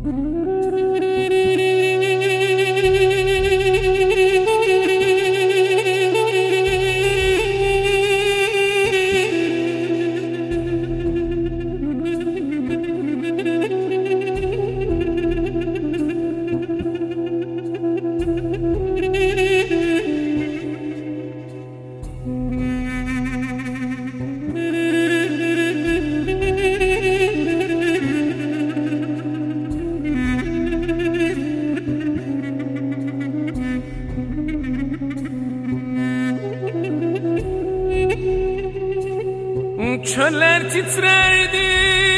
Çöller titrerdi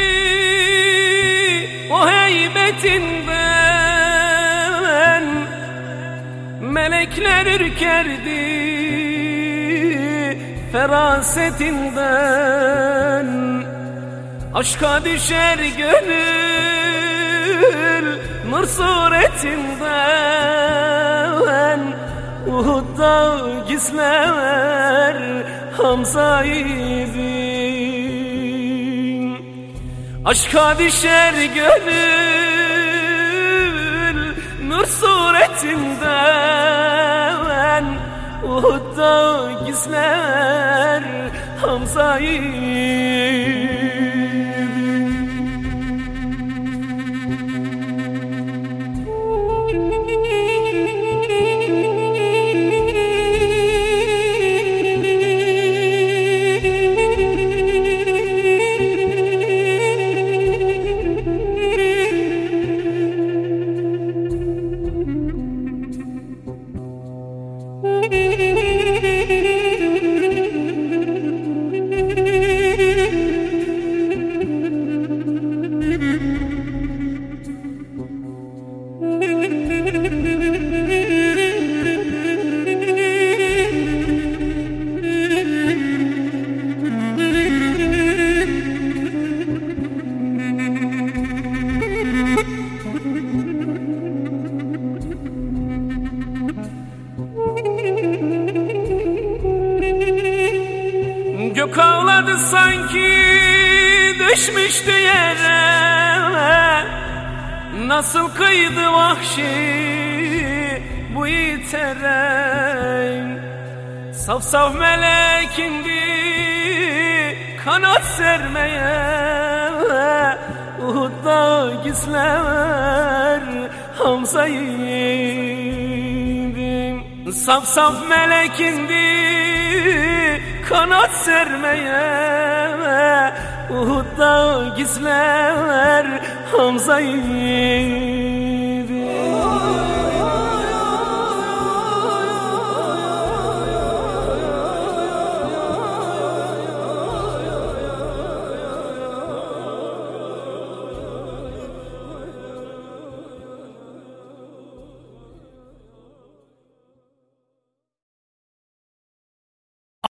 o heybetinden, melekler ürkerdi ferasetinden. Aşka düşer gönül nur suretinden, Uhud'da gizler Hamza'yı. Aşka düşer gönül nur suretinden, Uhud'da gizler Hamza'yı. Gök ağladı sanki düşmüştü yere, nasıl kıydı vahşi bu yiğitlere. Saf saf melek indi kanat sermeye, Uhud'da gizler Hamza'yı. Saf saf melek indi kanat sermeye, Uhud'da gizler Hamza'yı.